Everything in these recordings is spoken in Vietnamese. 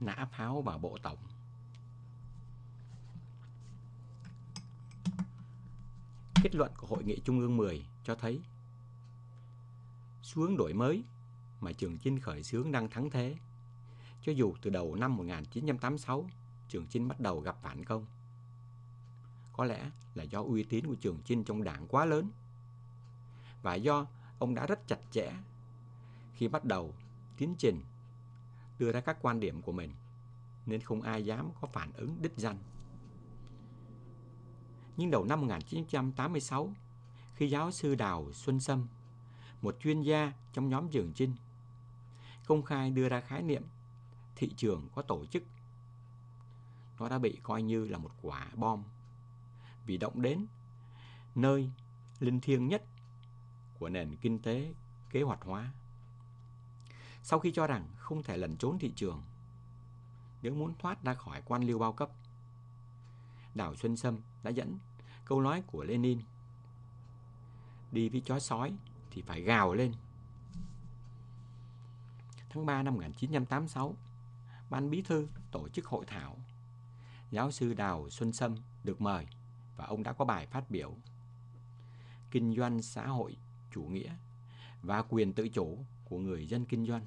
nã pháo vào bộ tổng. Kết luận của Hội nghị Trung ương 10 cho thấy xu hướng đổi mới mà Trường Chinh khởi xướng đang thắng thế. Cho dù từ đầu năm 1986, Trường Chinh bắt đầu gặp phản công. Có lẽ là do uy tín của Trường Chinh trong đảng quá lớn, và do ông đã rất chặt chẽ khi bắt đầu tiến trình đưa ra các quan điểm của mình, nên không ai dám có phản ứng đích danh. Nhưng đầu năm 1986, khi giáo sư Đào Xuân Sâm, một chuyên gia trong nhóm Trường Chinh, công khai đưa ra khái niệm thị trường có tổ chức, nó đã bị coi như là một quả bom, vì động đến nơi linh thiêng nhất của nền kinh tế kế hoạch hóa. Sau khi cho rằng không thể lẩn trốn thị trường nếu muốn thoát ra khỏi quan liêu bao cấp, Đào Xuân Sâm đã dẫn câu nói của Lenin: đi với chó sói thì phải gào lên. Tháng 3 năm 1986, Ban Bí thư tổ chức hội thảo. Giáo sư Đào Xuân Sâm được mời và ông đã có bài phát biểu: kinh doanh xã hội chủ nghĩa và quyền tự chủ của người dân kinh doanh.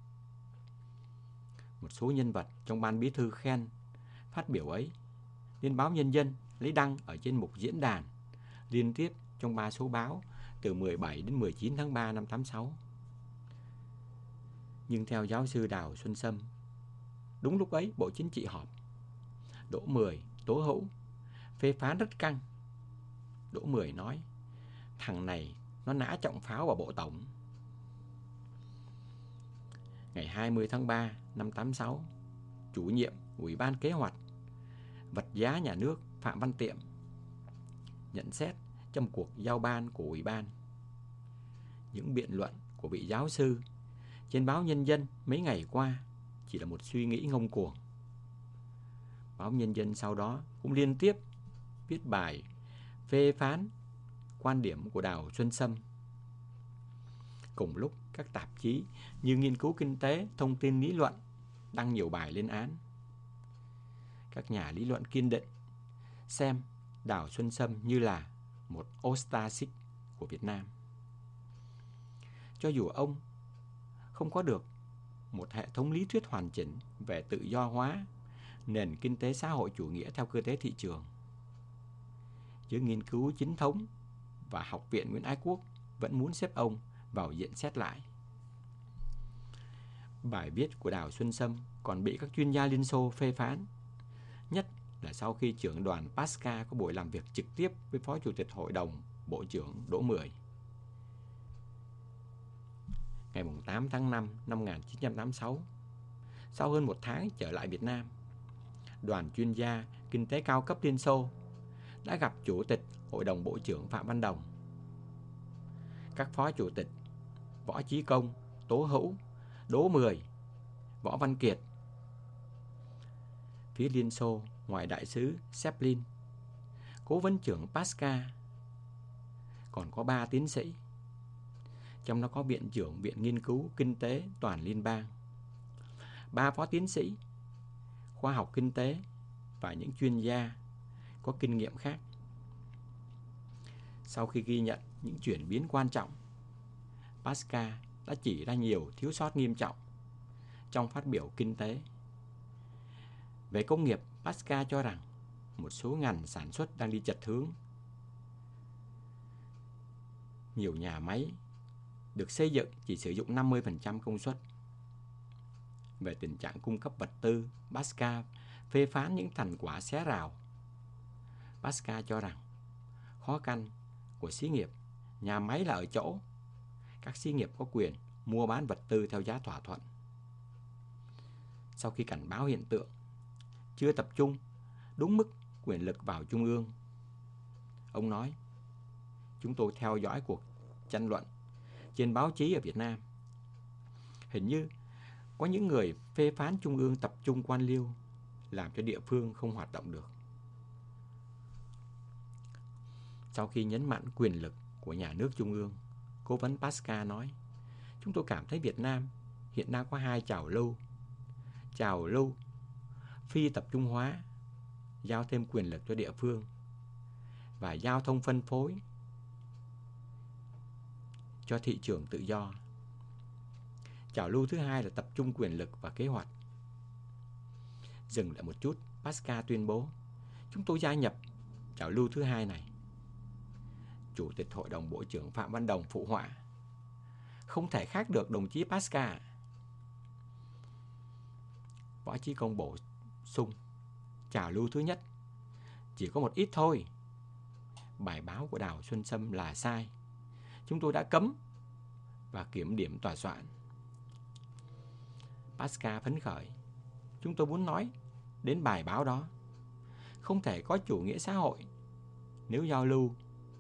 Một số nhân vật trong Ban Bí thư khen phát biểu ấy, nên báo Nhân dân lấy đăng ở trên mục diễn đàn liên tiếp trong 3 số báo từ 17 đến 19 tháng 3 năm 86. Nhưng theo giáo sư Đào Xuân Sâm, đúng lúc ấy Bộ Chính trị họp. Đỗ Mười, Tố Hữu phê phán rất căng. Đỗ Mười nói: thằng này nó nã trọng pháo vào bộ tổng. Ngày 20 tháng 3 năm 86, chủ nhiệm Ủy ban Kế hoạch vật giá nhà nước Phạm Văn Tiệm nhận xét trong cuộc giao ban của Ủy ban: những biện luận của vị giáo sư trên báo Nhân dân mấy ngày qua chỉ là một suy nghĩ ngông cuồng. Báo Nhân dân sau đó cũng liên tiếp viết bài phê phán quan điểm của Đào Xuân Sâm. Cùng lúc, các tạp chí như Nghiên cứu Kinh tế, Thông tin Lý luận đăng nhiều bài lên án. Các nhà lý luận kiên định xem Đào Xuân Sâm như là một Ostasit của Việt Nam. Cho dù ông không có được một hệ thống lý thuyết hoàn chỉnh về tự do hóa nền kinh tế xã hội chủ nghĩa theo cơ chế thị trường, giới nghiên cứu chính thống và Học viện Nguyễn Ái Quốc vẫn muốn xếp ông vào diện xét lại. Bài viết của Đào Xuân Sâm còn bị các chuyên gia Liên Xô phê phán, nhất là sau khi trưởng đoàn Pasca có buổi làm việc trực tiếp với Phó Chủ tịch Hội đồng Bộ trưởng Đỗ Mười. Ngày 8 tháng 5 năm 1986, sau hơn một tháng trở lại Việt Nam, đoàn chuyên gia kinh tế cao cấp Liên Xô đã gặp Chủ tịch Hội đồng Bộ trưởng Phạm Văn Đồng. Các Phó Chủ tịch Võ Chí Công, Tố Hữu, Đỗ Mười, Võ Văn Kiệt. Phía Liên Xô, ngoài đại sứ Seplin, cố vấn trưởng Pasca, còn có 3 tiến sĩ. Trong đó có Viện trưởng Viện Nghiên cứu Kinh tế Toàn Liên bang, 3 phó tiến sĩ, khoa học kinh tế và những chuyên gia có kinh nghiệm khác. Sau khi ghi nhận những chuyển biến quan trọng, Pasca đã chỉ ra nhiều thiếu sót nghiêm trọng trong phát biểu kinh tế. Về công nghiệp, Pasca cho rằng một số ngành sản xuất đang đi chệch hướng. Nhiều nhà máy được xây dựng chỉ sử dụng 50% công suất. Về tình trạng cung cấp vật tư, Pasca phê phán những thành quả xé rào. Pasca cho rằng khó khăn của xí nghiệp, nhà máy là ở chỗ các xí nghiệp có quyền mua bán vật tư theo giá thỏa thuận. Sau khi cảnh báo hiện tượng chưa tập trung đúng mức quyền lực vào Trung ương, ông nói: chúng tôi theo dõi cuộc tranh luận trên báo chí ở Việt Nam. Hình như có những người phê phán Trung ương tập trung quan liêu, làm cho địa phương không hoạt động được. Sau khi nhấn mạnh quyền lực của nhà nước Trung ương, cố vấn Pasca nói: chúng tôi cảm thấy Việt Nam hiện đang có 2 trào lưu. trào lưu phi tập trung hóa, giao thêm quyền lực cho địa phương và giao thông phân phối cho thị trường tự do. Trào lưu thứ hai là tập trung quyền lực và kế hoạch. Dừng lại một chút, Pascal tuyên bố, chúng tôi gia nhập trào lưu thứ hai này. Chủ tịch Hội đồng Bộ trưởng Phạm Văn Đồng phụ họa, không thể khác được đồng chí Pascal. Võ Chí Công bổ sung, trào lưu thứ nhất chỉ có một ít thôi. Bài báo của Đào Xuân Sâm là sai. Chúng tôi đã cấm và kiểm điểm tòa soạn. Pascal phấn khởi, chúng tôi muốn nói đến bài báo đó. Không thể có chủ nghĩa xã hội nếu giao lưu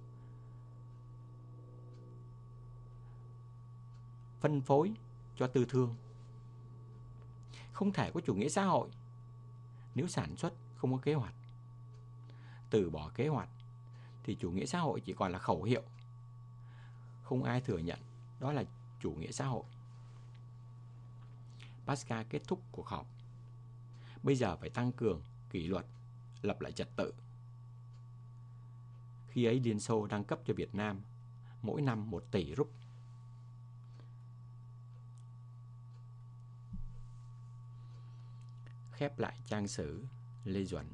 phân phối cho tư thương. Không thể có chủ nghĩa xã hội nếu sản xuất không có kế hoạch. Từ bỏ kế hoạch thì chủ nghĩa xã hội chỉ còn là khẩu hiệu. Không ai thừa nhận đó là chủ nghĩa xã hội. Pascal kết thúc cuộc họp. Bây giờ phải tăng cường kỷ luật, lập lại trật tự. Khi ấy Liên Xô đang cấp cho Việt Nam mỗi năm 1 tỷ rúp. Khép lại trang sử Lê Duẩn.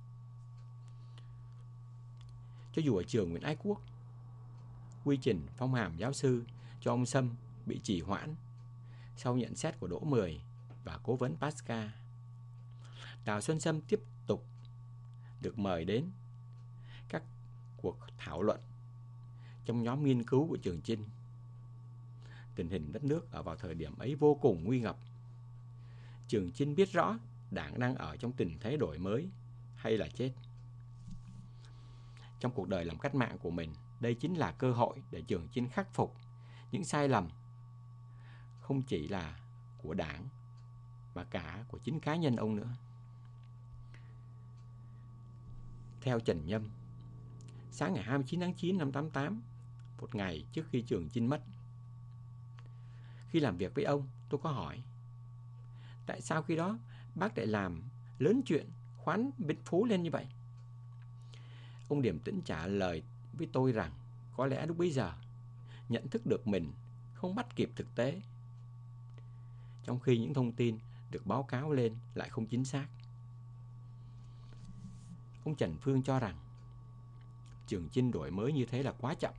Cho dù ở trường Nguyễn Ái Quốc, quy trình phong hàm giáo sư cho ông Sâm bị trì hoãn sau nhận xét của Đỗ Mười và cố vấn Pascal, Đào Xuân Sâm tiếp tục được mời đến các cuộc thảo luận trong nhóm nghiên cứu của Trường Chinh. Tình hình đất nước ở vào thời điểm ấy vô cùng nguy ngập. Trường Chinh biết rõ Đảng đang ở trong tình thế đổi mới hay là chết. Trong cuộc đời làm cách mạng của mình, đây chính là cơ hội để Trường Chinh khắc phục những sai lầm không chỉ là của Đảng mà cả của chính cá nhân ông nữa. Theo Trần Nhâm, sáng ngày 29 tháng 9 năm 88, một ngày trước khi Trường Chinh mất, khi làm việc với ông, tôi có hỏi, tại sao khi đó bác lại làm lớn chuyện khoán Bến Phú lên như vậy? Ông điềm tĩnh trả lời với tôi rằng có lẽ lúc bấy giờ nhận thức được mình không bắt kịp thực tế, trong khi những thông tin được báo cáo lên lại không chính xác. Ông Trần Phương cho rằng Trường Chinh đổi mới như thế là quá chậm.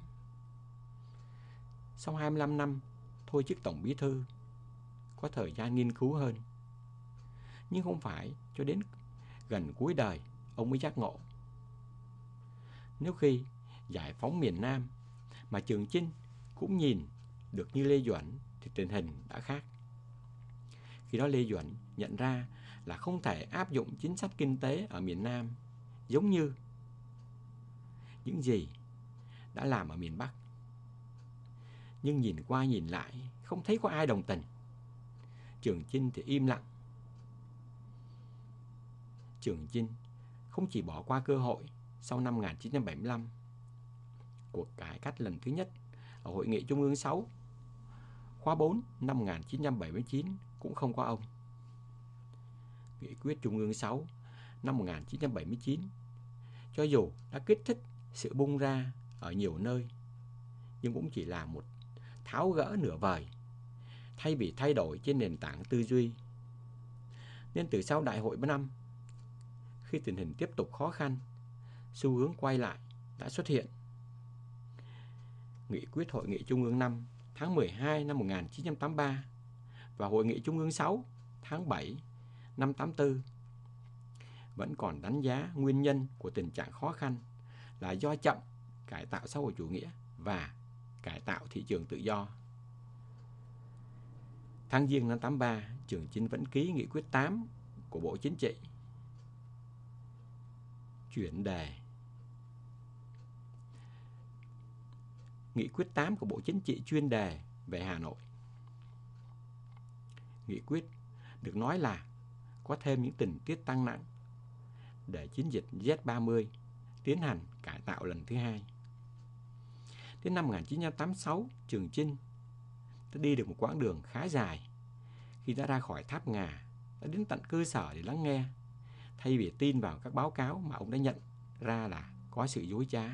Sau 25 năm thôi chức Tổng Bí thư, có thời gian nghiên cứu hơn. Nhưng không phải cho đến gần cuối đời ông mới giác ngộ. Nếu khi giải phóng miền Nam mà Trường Chinh cũng nhìn được như Lê Duẩn thì tình hình đã khác. Khi đó Lê Duẩn nhận ra là không thể áp dụng chính sách kinh tế ở miền Nam giống như những gì đã làm ở miền Bắc. Nhưng nhìn qua nhìn lại không thấy có ai đồng tình. Trường Chinh thì im lặng. Trường Chinh không chỉ bỏ qua cơ hội sau năm 1975, cuộc cải cách lần thứ nhất ở Hội nghị Trung ương 6, khóa 4 năm 1979 cũng không có ông. Nghị quyết Trung ương 6 năm 1979 cho dù đã kích thích sự bung ra ở nhiều nơi, nhưng cũng chỉ là một tháo gỡ nửa vời, thay vì thay đổi trên nền tảng tư duy. Nên từ sau Đại hội 5, khi tình hình tiếp tục khó khăn, xu hướng quay lại đã xuất hiện. Nghị quyết Hội nghị Trung ương 5 tháng 12 năm 1983 và Hội nghị Trung ương 6 tháng 7 năm 84 vẫn còn đánh giá nguyên nhân của tình trạng khó khăn là do chậm cải tạo xã hội chủ nghĩa và cải tạo thị trường tự do. Tháng Giêng năm 83, Trường Chinh vẫn ký Nghị quyết 8 của Bộ Chính trị. Chuyển đề. Nghị quyết 8 của Bộ Chính trị chuyên đề về Hà Nội. Nghị quyết được nói là có thêm những tình tiết tăng nặng để chiến dịch Z30 tiến hành cải tạo lần thứ hai. Đến năm 1986, Trường Chinh đã đi được một quãng đường khá dài khi đã ra khỏi Tháp Ngà đã đến tận cơ sở để lắng nghe, thay vì tin vào các báo cáo mà ông đã nhận ra là có sự dối trá.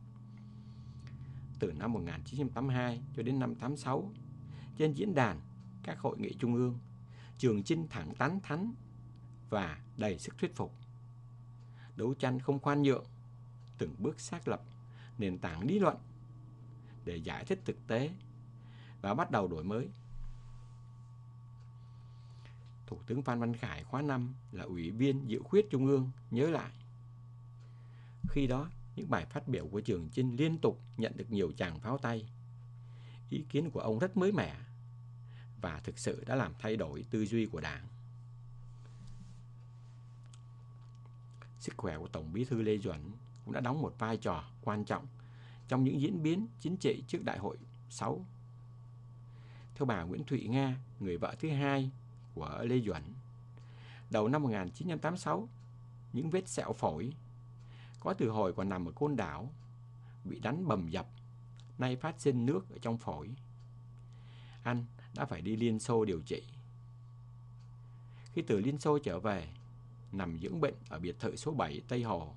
Từ năm 1982 cho đến năm 86, trên diễn đàn các hội nghị trung ương, Trường Chinh thẳng thắn và đầy sức thuyết phục, đấu tranh không khoan nhượng, từng bước xác lập nền tảng lý luận để giải thích thực tế và bắt đầu đổi mới. Thủ tướng Phan Văn Khải khóa 5 là Ủy viên Dự khuyết Trung ương nhớ lại. Khi đó, những bài phát biểu của Trường Chinh liên tục nhận được nhiều tràng pháo tay. Ý kiến của ông rất mới mẻ và thực sự đã làm thay đổi tư duy của Đảng. Sức khỏe của Tổng Bí thư Lê Duẩn cũng đã đóng một vai trò quan trọng trong những diễn biến chính trị trước Đại hội 6. Theo bà Nguyễn Thụy Nga, người vợ thứ hai của Lê Duẩn, đầu năm 1986, những vết sẹo phổi có từ hồi còn nằm ở Côn Đảo bị đánh bầm dập, nay phát sinh nước ở trong phổi. Anh đã phải đi Liên Xô điều trị. Khi từ Liên Xô trở về, nằm dưỡng bệnh ở biệt thự số 7 Tây Hồ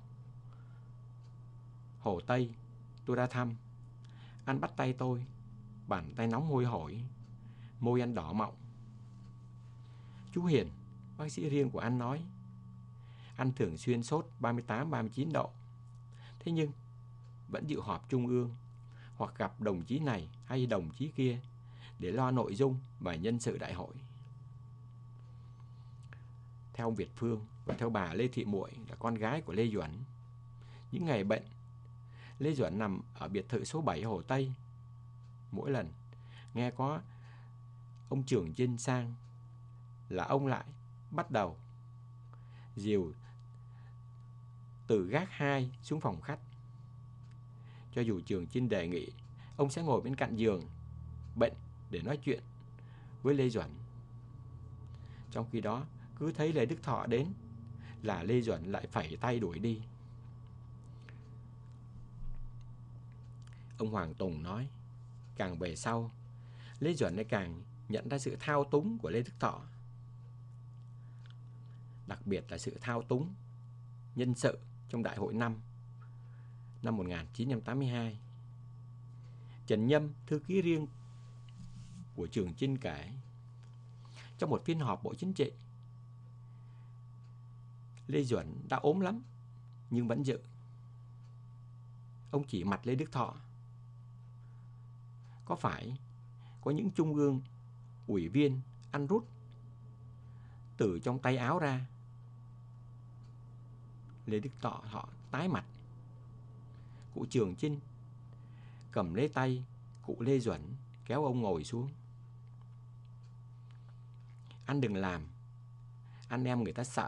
Tây, tôi ra thăm. Anh bắt tay tôi, bàn tay nóng hôi hổi, môi anh đỏ mọng. Chú Hiền, bác sĩ riêng của anh nói, anh thường xuyên sốt 38-39 độ. Thế nhưng vẫn dự họp trung ương hoặc gặp đồng chí này hay đồng chí kia để lo nội dung và nhân sự đại hội. Theo ông Việt Phương và theo bà Lê Thị Muội là con gái của Lê Duẩn, những ngày bệnh, Lê Duẩn nằm ở biệt thự số 7 Hồ Tây. Mỗi lần nghe có ông Trường Chinh sang là ông lại bắt đầu dìu từ gác 2 xuống phòng khách. Cho dù Trường Chinh đề nghị, ông sẽ ngồi bên cạnh giường bệnh để nói chuyện với Lê Duẩn. Trong khi đó, cứ thấy Lê Đức Thọ đến là Lê Duẩn lại phẩy tay đuổi đi. Ông Hoàng Tùng nói, càng về sau, Lê Duẩn lại càng nhận ra sự thao túng của Lê Đức Thọ. Đặc biệt là sự thao túng nhân sự trong Đại hội 5 năm 1982. Trần Nhâm, thư ký riêng của Trường Chinh kể, trong một phiên họp Bộ Chính trị, Lê Duẩn đã ốm lắm nhưng vẫn dự. Ông chỉ mặt Lê Đức Thọ. Có phải có những trung ương ủy viên ăn rút từ trong tay áo ra? Lê Đức Thọ họ tái mặt. Cụ Trường Chinh cầm lấy tay cụ Lê Duẩn kéo ông ngồi xuống. Anh đừng làm, anh em người ta sợ.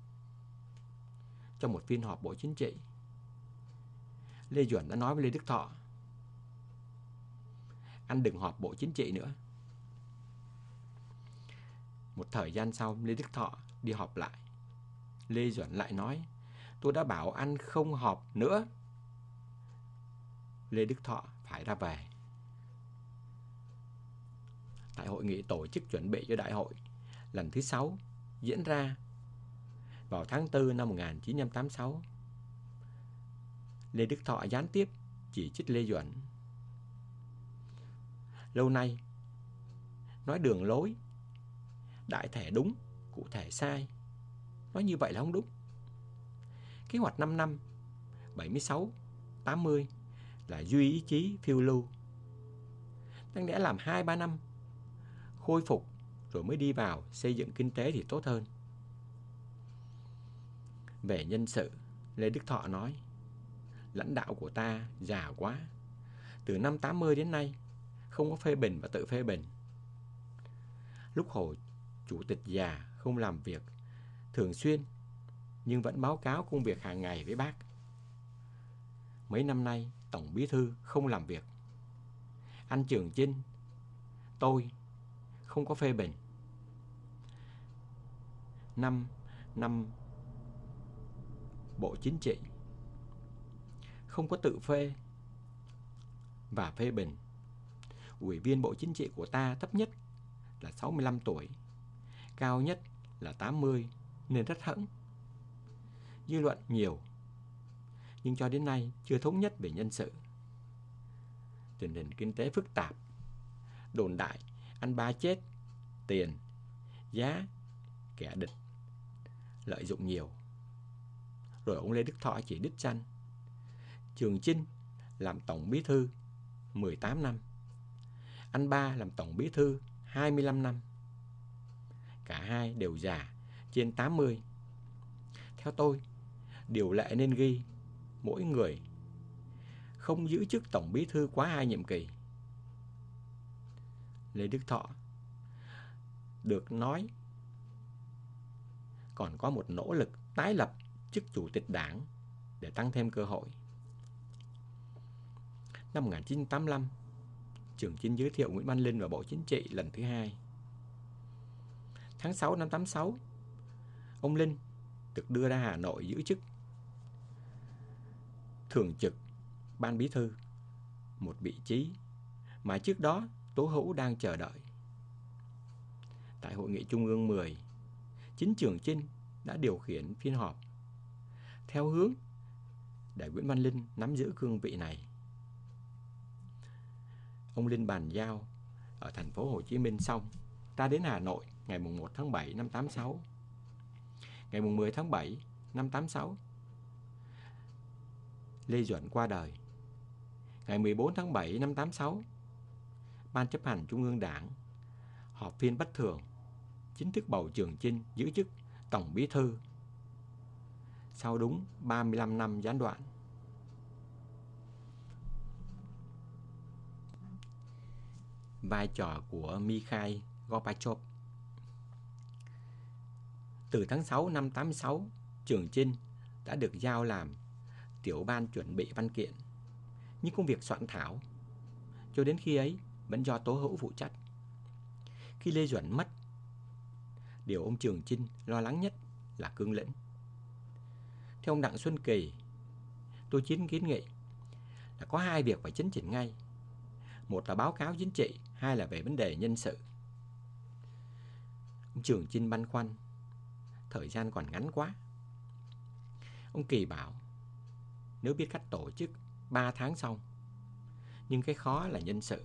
Trong một phiên họp Bộ Chính trị, Lê Duẩn đã nói với Lê Đức Thọ, anh đừng họp Bộ Chính trị nữa. Một thời gian sau, Lê Đức Thọ đi họp lại. Lê Duẩn lại nói, tôi đã bảo anh không họp nữa. Lê Đức Thọ phải ra về. Tại hội nghị tổ chức chuẩn bị cho đại hội lần thứ 6 diễn ra vào tháng 4 năm 1986, Lê Đức Thọ gián tiếp chỉ trích Lê Duẩn. Lâu nay, nói đường lối, đại thể đúng, cụ thể sai. Nói như vậy là không đúng. Kế hoạch 5 năm, 76, 80 là duy ý chí phiêu lưu. Đáng lẽ làm 2-3 năm, khôi phục rồi mới đi vào xây dựng kinh tế thì tốt hơn. Về nhân sự, Lê Đức Thọ nói, lãnh đạo của ta già quá. Từ năm 80 đến nay, không có phê bình và tự phê bình. Lúc Hồ Chủ tịch già không làm việc thường xuyên, nhưng vẫn báo cáo công việc hàng ngày với bác. Mấy năm nay, Tổng Bí thư không làm việc. Anh Trường Chinh, tôi không có phê bình. Năm Bộ Chính trị không có tự phê và phê bình. Ủy viên Bộ Chính trị của ta thấp nhất là 65 tuổi, cao nhất là 80 nên rất hững. Dư luận nhiều, nhưng cho đến nay chưa thống nhất về nhân sự. Tình hình kinh tế phức tạp, đồn đại anh ba chết, tiền, giá, kẻ địch lợi dụng nhiều. Rồi ông Lê Đức Thọ chỉ đích danh Trường Chinh làm tổng bí thư 18 năm, anh ba làm tổng bí thư 25 năm. Cả hai đều già trên 80. Theo tôi, điều lệ nên ghi mỗi người không giữ chức tổng bí thư quá 2 nhiệm kỳ. Lê Đức Thọ được nói còn có một nỗ lực tái lập chức chủ tịch đảng để tăng thêm cơ hội. Năm 1985, Trường Chinh giới thiệu Nguyễn Văn Linh vào Bộ Chính trị lần thứ 2. Tháng 6 năm 86, ông Linh được đưa ra Hà Nội giữ chức thường trực ban bí thư, một vị trí mà trước đó Tố Hữu đang chờ đợi. Tại Hội nghị Trung ương 10, chính Trường Chinh đã điều khiển phiên họp theo hướng để Nguyễn Văn Linh nắm giữ cương vị này. Ông Linh bàn giao ở thành phố Hồ Chí Minh xong, ra đến Hà Nội ngày 1 tháng 7 năm 86. Ngày 10 tháng 7 năm 86, Lê Duẩn qua đời. Ngày 14 tháng 7 năm 86, Ban chấp hành Trung ương Đảng họp phiên bất thường, chính thức bầu Trường Chinh giữ chức tổng bí thư sau đúng 35 năm gián đoạn. Vai trò của Mikhail Gorbachev. Từ tháng 6 năm 86, Trường Chinh đã được giao làm tiểu ban chuẩn bị văn kiện, nhưng công việc soạn thảo cho đến khi ấy vẫn do Tố Hữu phụ trách. Khi Lê Duẩn mất, điều ông Trường Chinh lo lắng nhất là cương lĩnh. Theo ông Đặng Xuân Kỳ, tôi kiến nghị là có 2 việc phải chấn chỉnh ngay. Một là báo cáo chính trị, 2 là về vấn đề nhân sự. Ông Trường Chinh băn khoăn, thời gian còn ngắn quá. Ông Kỳ bảo, nếu biết cách tổ chức 3 tháng xong, nhưng cái khó là nhân sự.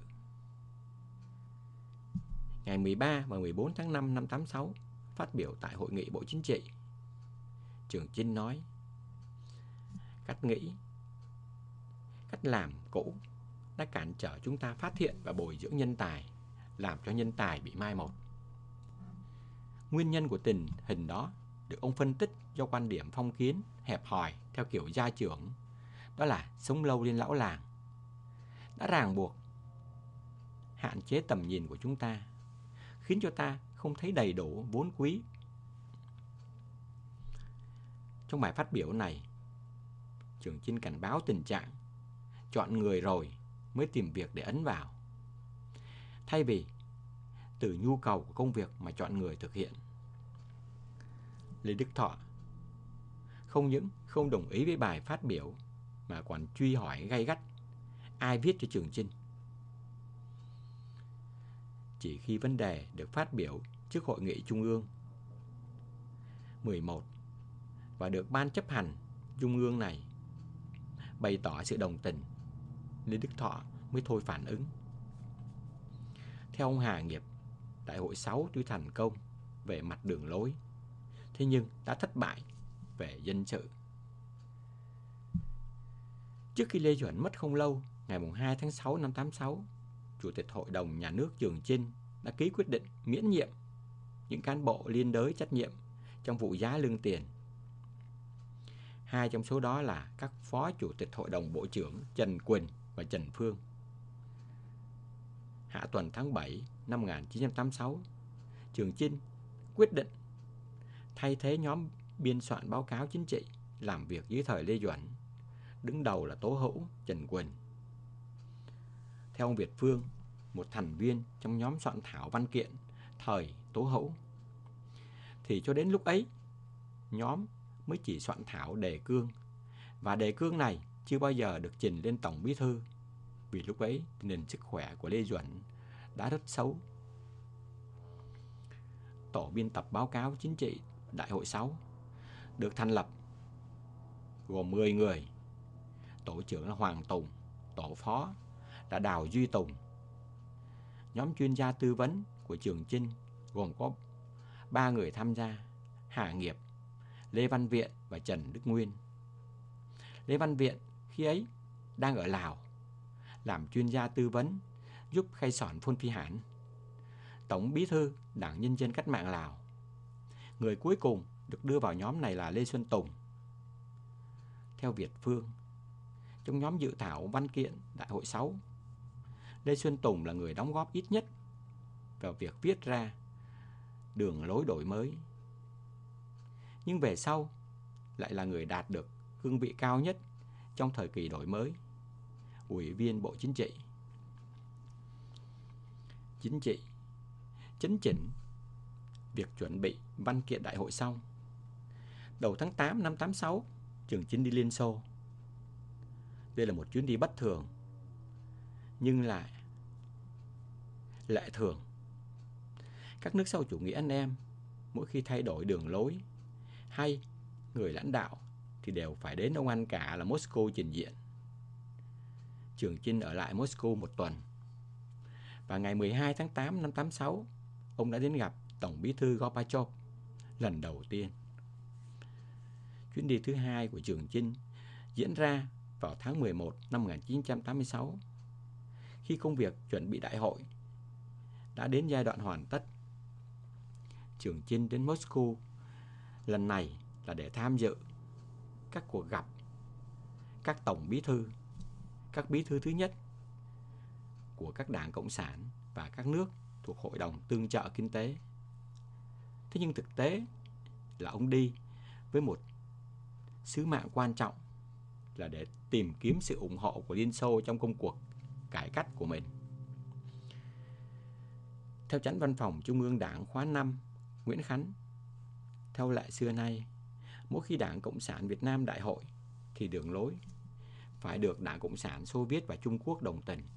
Ngày 13 và 14 tháng 5 năm 86, phát biểu tại Hội nghị Bộ Chính trị, Trường Chinh nói, cách nghĩ, cách làm cũ đã cản trở chúng ta phát hiện và bồi dưỡng nhân tài, làm cho nhân tài bị mai một. Nguyên nhân của tình hình đó được ông phân tích do quan điểm phong kiến, hẹp hòi theo kiểu gia trưởng, đó là sống lâu lên lão làng, đã ràng buộc, hạn chế tầm nhìn của chúng ta, khiến cho ta không thấy đầy đủ vốn quý. Trong bài phát biểu này, Trường Chinh cảnh báo tình trạng chọn người rồi mới tìm việc để ấn vào, thay vì từ nhu cầu của công việc mà chọn người thực hiện. Lê Đức Thọ không những không đồng ý với bài phát biểu mà còn truy hỏi gay gắt ai viết cho Trường Chinh. Chỉ khi vấn đề được phát biểu trước Hội nghị Trung ương 11 và được Ban chấp hành Trung ương này bày tỏ sự đồng tình, Lê Đức Thọ mới thôi phản ứng. Theo ông Hà Nghiệp, Đại hội 6 tuy thành công về mặt đường lối, thế nhưng đã thất bại về dân sự. Trước khi Lê Duẩn mất không lâu, ngày 2 tháng 6 năm 86, Chủ tịch Hội đồng Nhà nước Trường Chinh đã ký quyết định miễn nhiệm những cán bộ liên đới trách nhiệm trong vụ giá lương tiền. 2 trong số đó là các Phó Chủ tịch Hội đồng Bộ trưởng Trần Quỳnh và Trần Phương. Hạ tuần tháng 7 năm 1986, Trường Chinh quyết định thay thế nhóm biên soạn báo cáo chính trị làm việc dưới thời Lê Duẩn, đứng đầu là Tố Hữu, Trần Quỳnh. Theo ông Việt Phương, một thành viên trong nhóm soạn thảo văn kiện thời Tố Hữu, thì cho đến lúc ấy, nhóm mới chỉ soạn thảo đề cương, và đề cương này chưa bao giờ được trình lên Tổng Bí thư, vì lúc ấy tình hình sức khỏe của Lê Duẩn đã rất xấu. tổ biên tập báo cáo chính trị Đại hội 6 được thành lập, gồm 10 người. Tổ trưởng là Hoàng Tùng, tổ phó là Đào Duy Tùng. Nhóm chuyên gia tư vấn của Trường Chinh gồm có 3 người tham gia: Hà Nghiệp, Lê Văn Viện và Trần Đức Nguyên. Lê Văn Viện khi ấy đang ở Lào, làm chuyên gia tư vấn giúp Khay Sỏn Phôn Phi Hản, Tổng bí thư Đảng Nhân dân Cách mạng Lào. Người cuối cùng được đưa vào nhóm này là Lê Xuân Tùng. Theo Việt Phương, trong nhóm dự thảo văn kiện Đại hội 6, Lê Xuân Tùng là người đóng góp ít nhất vào việc viết ra đường lối đổi mới, nhưng về sau lại là người đạt được cương vị cao nhất trong thời kỳ đổi mới, Ủy viên Bộ Chính trị. Chính trị chấn chỉnh việc chuẩn bị văn kiện đại hội xong. Đầu tháng 8 năm 86, Trường Chinh đi Liên Xô. Đây là một chuyến đi bất thường, nhưng lại lệ thường. Các nước sau chủ nghĩa anh em mỗi khi thay đổi đường lối hay người lãnh đạo thì đều phải đến ông anh cả là Moscow trình diện. Trường Chinh ở lại Moscow một tuần, và ngày 12 tháng 8 năm 86, ông đã đến gặp Tổng bí thư Gorbachev lần đầu tiên. Chuyến đi thứ hai của Trường Chinh diễn ra vào tháng 11 năm 1986, khi công việc chuẩn bị đại hội đã đến giai đoạn hoàn tất. Trường Chinh đến Moscow lần này là để tham dự các cuộc gặp các tổng bí thư, các bí thư thứ nhất của các đảng Cộng sản và các nước thuộc Hội đồng Tương trợ Kinh tế. Thế nhưng thực tế là ông đi với một sứ mạng quan trọng là để tìm kiếm sự ủng hộ của Liên Xô trong công cuộc cải cách của mình. Theo Chánh Văn phòng Trung ương Đảng khóa 5 Nguyễn Khánh, theo lệ xưa nay, mỗi khi Đảng Cộng sản Việt Nam đại hội thì đường lối phải được Đảng Cộng sản Xô Viết và Trung Quốc đồng tình.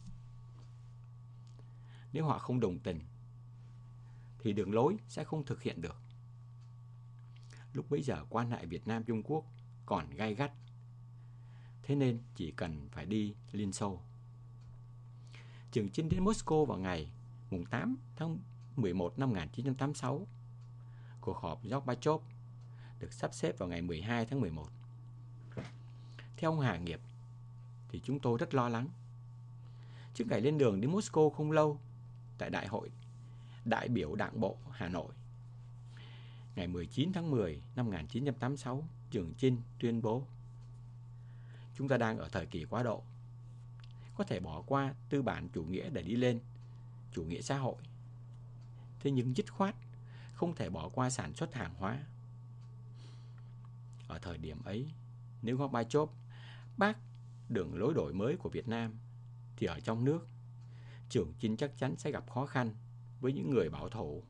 Nếu họ không đồng tình thì đường lối sẽ không thực hiện được. Lúc bấy giờ quan hệ Việt Nam Trung Quốc còn gay gắt, thế nên chỉ cần phải đi Liên Xô. Trường Chinh đến Moscow vào ngày 8 tháng 11 năm 1986. Cuộc họp Gorbachev được sắp xếp vào ngày 12 tháng 11. Theo ông Hà Nghiệp thì chúng tôi rất lo lắng. Trước ngày lên đường đến Moscow không lâu, tại Đại hội Đại biểu Đảng bộ Hà Nội, ngày 19 tháng 10 năm 1986, Trường Chinh tuyên bố: chúng ta đang ở thời kỳ quá độ, có thể bỏ qua tư bản chủ nghĩa để đi lên chủ nghĩa xã hội. Thế nhưng dứt khoát không thể bỏ qua sản xuất hàng hóa. Ở thời điểm ấy, nếu Gorbachev bác đường lối đổi mới của Việt Nam thì ở trong nước, Trường Chinh chắc chắn sẽ gặp khó khăn với những người bảo thủ.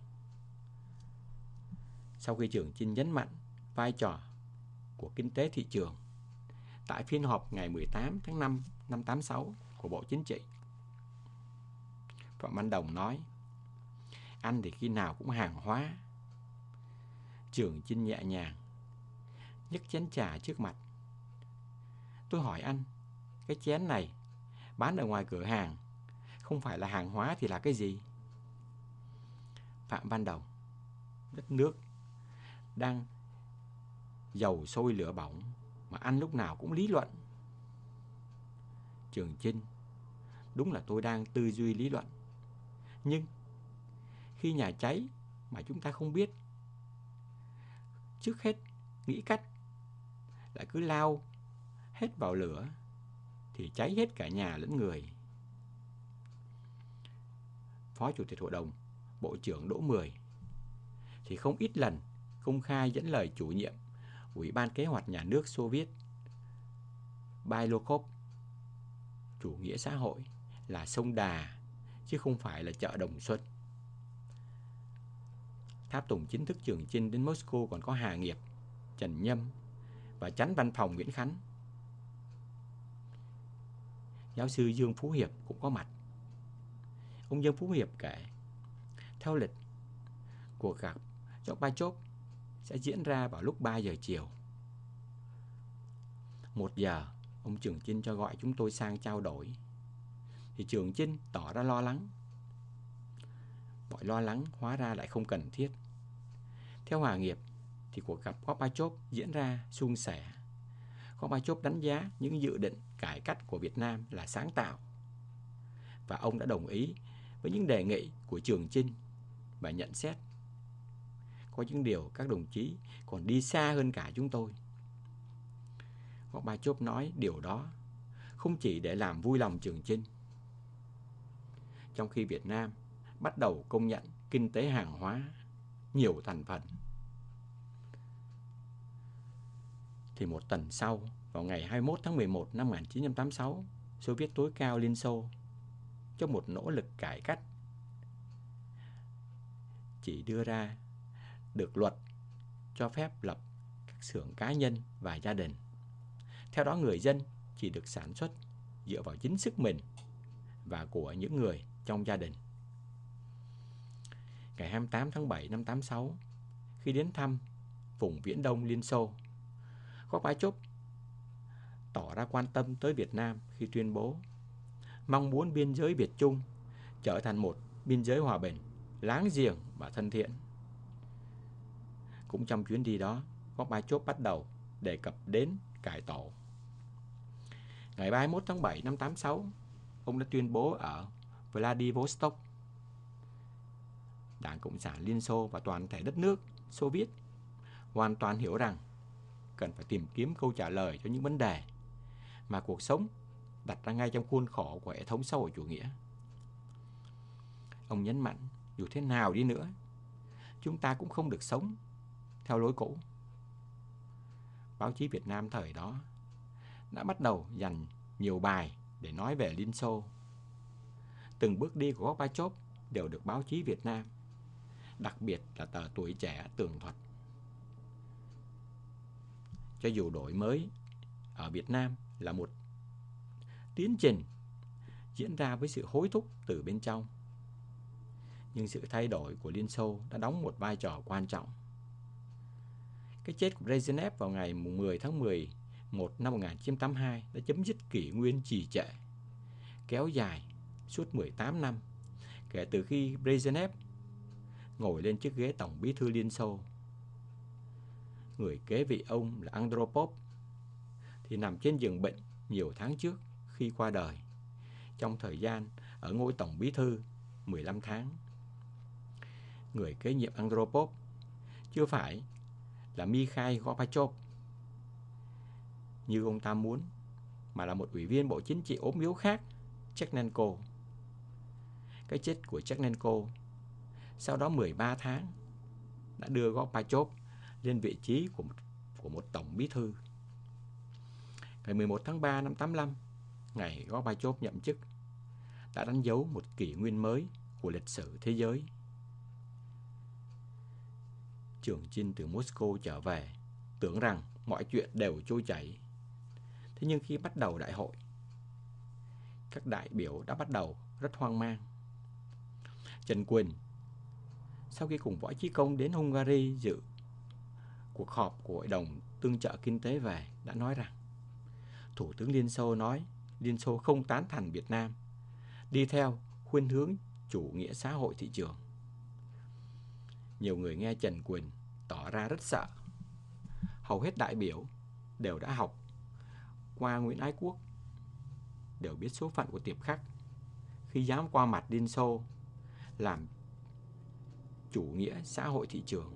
Sau khi Trường Chinh nhấn mạnh vai trò của kinh tế thị trường tại phiên họp ngày 18 tháng 5 năm 86 của Bộ Chính trị, Phạm Văn Đồng nói: anh thì khi nào cũng hàng hóa. Trường Chinh nhẹ nhàng nhấc chén trà trước mặt. Tôi hỏi anh, cái chén này bán ở ngoài cửa hàng không phải là hàng hóa thì là cái gì? Phạm Văn Đồng: đất nước đang dầu sôi lửa bỏng mà anh lúc nào cũng lý luận. Trường Chinh: đúng là tôi đang tư duy lý luận, nhưng khi nhà cháy mà chúng ta không biết, trước hết nghĩ cách lại cứ lao hết vào lửa thì cháy hết cả nhà lẫn người. Phó Chủ tịch Hội đồng Bộ trưởng Đỗ Mười thì không ít lần công khai dẫn lời chủ nhiệm Ủy ban Kế hoạch Nhà nước Xô Viết Bailokov: chủ nghĩa xã hội là sông Đà chứ không phải là chợ Đồng Xuân. Tháp tùng chính thức Trường Chinh đến Moscow còn có Hà Nghiệp, Trần Nhâm và Chánh Văn phòng Nguyễn Khánh. Giáo sư Dương Phú Hiệp cũng có mặt. Ông Dương Phú Hiệp kể, theo lịch, cuộc gặp Gorbachev sẽ diễn ra vào lúc 3 giờ chiều. 1 giờ, ông Trường Chinh cho gọi chúng tôi sang trao đổi. Thì Trường Chinh tỏ ra lo lắng. Mọi lo lắng hóa ra lại không cần thiết. Theo Hòa Nghiệp thì cuộc gặp Gorbachev diễn ra suôn sẻ. Gorbachev đánh giá những dự định cải cách của Việt Nam là sáng tạo, và ông đã đồng ý với những đề nghị của Trường Chinh và nhận xét có những điều các đồng chí còn đi xa hơn cả chúng tôi. Gorbachev nói điều đó không chỉ để làm vui lòng Trường Chinh. Trong khi Việt Nam bắt đầu công nhận kinh tế hàng hóa nhiều thành phần, thì một tuần sau, vào ngày 21 tháng 11 năm 1986, Xô Viết tối cao Liên Xô, trong một nỗ lực cải cách, chỉ đưa ra được luật cho phép lập các xưởng cá nhân và gia đình. Theo đó, người dân chỉ được sản xuất dựa vào chính sức mình và của những người trong gia đình. Ngày 28 tháng 7 năm 86, khi đến thăm vùng Viễn Đông Liên Xô, Gorbachev tỏ ra quan tâm tới Việt Nam khi tuyên bố mong muốn biên giới Việt Trung trở thành một biên giới hòa bình, láng giềng và thân thiện. Cũng trong chuyến đi đó, Gorbachev bắt đầu đề cập đến cải tổ. Ngày 31 tháng 7 năm 86, ông đã tuyên bố ở Vladivostok, Đảng Cộng sản Liên Xô và toàn thể đất nước Xô Viết hoàn toàn hiểu rằng cần phải tìm kiếm câu trả lời cho những vấn đề mà cuộc sống đặt ra ngay trong khuôn khổ của hệ thống xã hội chủ nghĩa. Ông nhấn mạnh, dù thế nào đi nữa, chúng ta cũng không được sống theo lối cũ. Báo chí Việt Nam thời đó đã bắt đầu dành nhiều bài để nói về Liên Xô. Từng bước đi của Gorbachev đều được báo chí Việt Nam, đặc biệt là tờ Tuổi Trẻ, tường thuật. Cho dù đổi mới ở Việt Nam là một tiến trình diễn ra với sự hối thúc từ bên trong, nhưng sự thay đổi của Liên Xô đã đóng một vai trò quan trọng. Cái chết của Brezhnev vào ngày 10 tháng 11 năm 1982 đã chấm dứt kỷ nguyên trì trệ, kéo dài suốt 18 năm kể từ khi Brezhnev ngồi lên chiếc ghế Tổng bí thư Liên Xô. Người kế vị ông là Andropov thì nằm trên giường bệnh nhiều tháng trước khi qua đời, trong thời gian ở ngôi Tổng bí thư 15 tháng. Người kế nhiệm Andropov chưa phải là Mikhail Gorbachev như ông ta muốn, mà là một ủy viên Bộ Chính trị ốm yếu khác, Chernenko. Cái chết của Chernenko sau đó 13 tháng đã đưa Gorbachev lên vị trí của một tổng bí thư. Ngày 11 tháng 3 năm 85, ngày Gorbachev nhậm chức, đã đánh dấu một kỷ nguyên mới của lịch sử thế giới. Trường Chinh từ Moscow trở về, tưởng rằng mọi chuyện đều trôi chảy. Thế nhưng khi bắt đầu đại hội, các đại biểu đã bắt đầu rất hoang mang. Trần Quỳnh, sau khi cùng Võ Chí Công đến Hungary dự cuộc họp của Hội đồng Tương trợ Kinh tế về, đã nói rằng Thủ tướng Liên Xô nói Liên Xô không tán thành Việt Nam đi theo khuynh hướng chủ nghĩa xã hội thị trường. Nhiều người nghe Trần Quỳnh tỏ ra rất sợ. Hầu hết đại biểu đều đã học qua Nguyễn Ái Quốc, đều biết số phận của Tiệp Khắc khi dám qua mặt Liên Xô làm chủ nghĩa xã hội thị trường.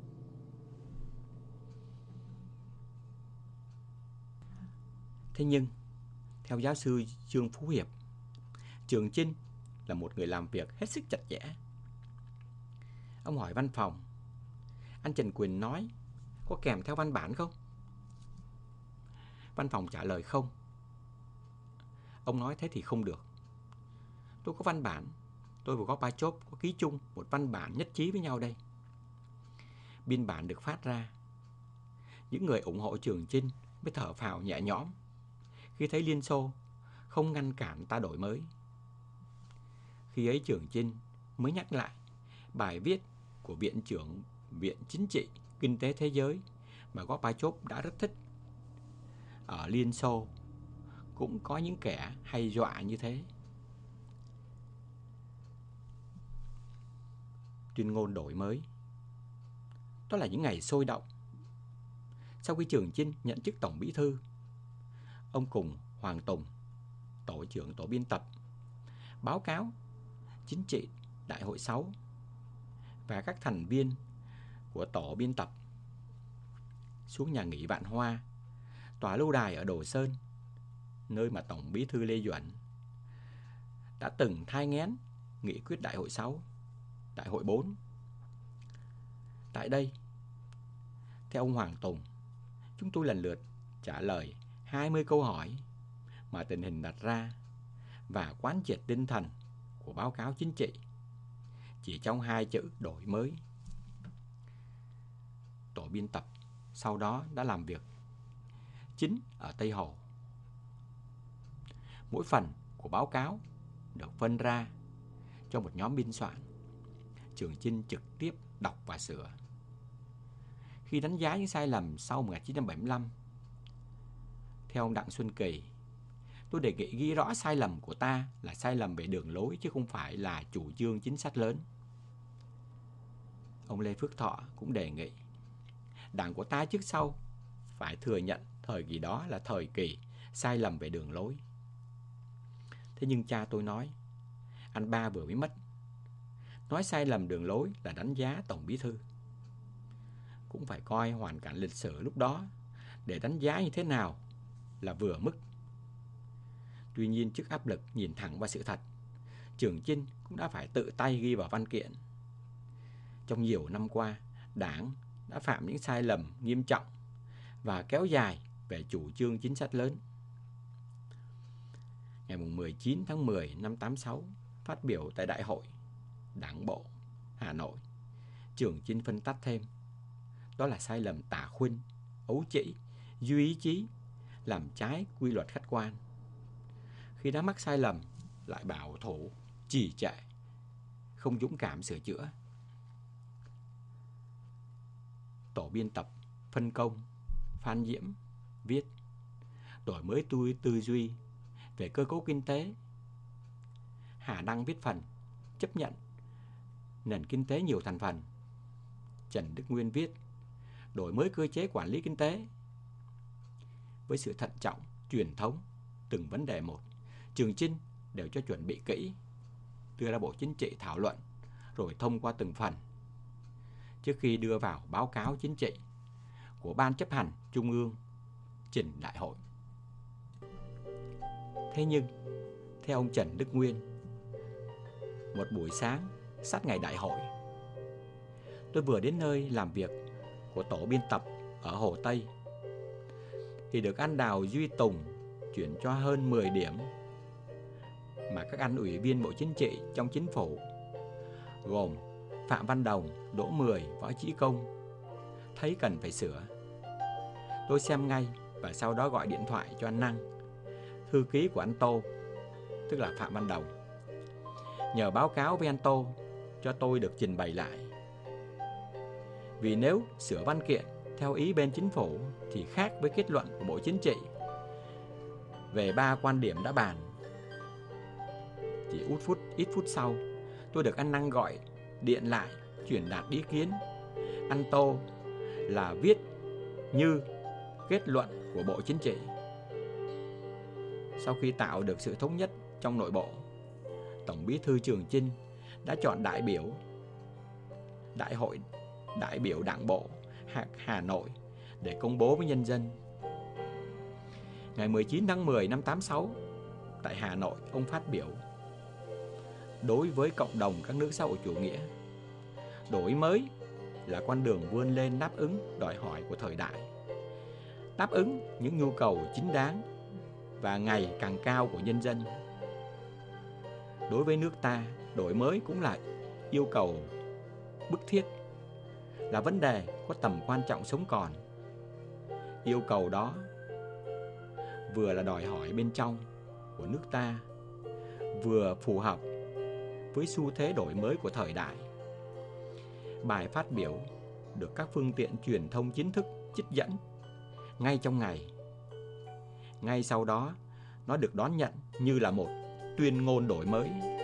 Thế nhưng, theo giáo sư Trương Phú Hiệp, Trường Chinh là một người làm việc hết sức chặt chẽ. Ông hỏi văn phòng, anh Trần Quỳnh nói có kèm theo văn bản không? Văn phòng trả lời không. Ông nói thế thì không được. Tôi có văn bản, tôi và Gorbachev có ký chung một văn bản nhất trí với nhau đây. Biên bản được phát ra. Những người ủng hộ Trường Chinh mới thở phào nhẹ nhõm khi thấy Liên Xô không ngăn cản ta đổi mới. Khi ấy Trường Chinh mới nhắc lại bài viết của Viện trưởng Viện Chính trị Kinh tế Thế giới mà Gorbachev đã rất thích. Ở Liên Xô cũng có những kẻ hay dọa như thế. Tuyên ngôn đổi mới. Đó là những ngày sôi động. Sau khi Trường Chinh nhận chức Tổng Bí thư, ông cùng Hoàng Tùng, tổ trưởng tổ biên tập, báo cáo chính trị Đại hội 6 và các thành viên của tổ biên tập xuống nhà nghỉ Vạn Hoa, tòa lâu đài ở Đồ Sơn, nơi mà Tổng Bí thư Lê Duẩn đã từng thai nghén nghị quyết Đại hội 6, Đại hội 4. Tại đây, theo ông Hoàng Tùng, chúng tôi lần lượt trả lời 20 câu hỏi mà tình hình đặt ra và quán triệt tinh thần của báo cáo chính trị chỉ trong 2 chữ đổi mới. Tổ biên tập sau đó đã làm việc chính ở Tây Hồ. Mỗi phần của báo cáo được phân ra cho một nhóm biên soạn. Trường Chinh trực tiếp đọc và sửa. Khi đánh giá những sai lầm sau 1975, theo ông Đặng Xuân Kỳ, tôi đề nghị ghi rõ sai lầm của ta là sai lầm về đường lối chứ không phải là chủ trương chính sách lớn. Ông Lê Phước Thọ cũng đề nghị Đảng của ta trước sau phải thừa nhận thời kỳ đó là thời kỳ sai lầm về đường lối. Thế nhưng cha tôi nói, anh ba vừa mới mất, nói sai lầm đường lối là đánh giá Tổng Bí thư. Cũng phải coi hoàn cảnh lịch sử lúc đó để đánh giá như thế nào là vừa mức. Tuy nhiên trước áp lực nhìn thẳng vào sự thật, Trường Chinh cũng đã phải tự tay ghi vào văn kiện. Trong nhiều năm qua, Đảng đã phạm những sai lầm nghiêm trọng và kéo dài về chủ trương chính sách lớn. Ngày 19 tháng 10 năm 86, phát biểu tại Đại hội Đảng bộ Hà Nội, Trường Chinh phân tích thêm, đó là sai lầm tả khuynh, ấu trĩ, duy ý chí, làm trái quy luật khách quan. Khi đã mắc sai lầm, lại bảo thủ, trì trệ, không dũng cảm sửa chữa. Tổ biên tập phân công Phan Diễm viết đổi mới tư duy về cơ cấu kinh tế. Hà Đăng viết phần chấp nhận nền kinh tế nhiều thành phần. Trần Đức Nguyên viết đổi mới cơ chế quản lý kinh tế. Với sự thận trọng, truyền thống, từng vấn đề một, Trường Chinh đều cho chuẩn bị kỹ, đưa ra bộ chính trị thảo luận, rồi thông qua từng phần, trước khi đưa vào báo cáo chính trị của Ban chấp hành Trung ương trình đại hội. Thế nhưng, theo ông Trần Đức Nguyên, một buổi sáng sát ngày đại hội, tôi vừa đến nơi làm việc của tổ biên tập ở Hồ Tây thì được anh Đào Duy Tùng chuyển cho hơn 10 điểm mà các anh ủy viên Bộ Chính trị trong chính phủ gồm Phạm Văn Đồng, Đỗ Mười, Võ Chí Công thấy cần phải sửa. Tôi xem ngay và sau đó gọi điện thoại cho anh Năng, thư ký của anh Tô, tức là Phạm Văn Đồng, nhờ báo cáo với anh Tô cho tôi được trình bày lại. Vì nếu sửa văn kiện theo ý bên chính phủ thì khác với kết luận của Bộ Chính trị về 3 quan điểm đã bàn. Chỉ ít phút sau, tôi được anh Năng gọi điện lại truyền đạt ý kiến anh Tô là viết như kết luận của Bộ Chính trị. Sau khi tạo được sự thống nhất trong nội bộ, Tổng Bí thư Trường Chinh đã chọn Đại hội đại biểu Đảng bộ Hà Nội để công bố với nhân dân. Ngày 19 tháng 10 năm 86, tại Hà Nội, ông phát biểu: đối với cộng đồng các nước xã hội chủ nghĩa, đổi mới là con đường vươn lên đáp ứng đòi hỏi của thời đại, đáp ứng những nhu cầu chính đáng và ngày càng cao của nhân dân. Đối với nước ta, đổi mới cũng là yêu cầu bức thiết, là vấn đề có tầm quan trọng sống còn. Yêu cầu đó vừa là đòi hỏi bên trong của nước ta, vừa phù hợp với xu thế đổi mới của thời đại. Bài phát biểu được các phương tiện truyền thông chính thức trích dẫn ngay trong ngày. Ngay sau đó, nó được đón nhận như là một tuyên ngôn đổi mới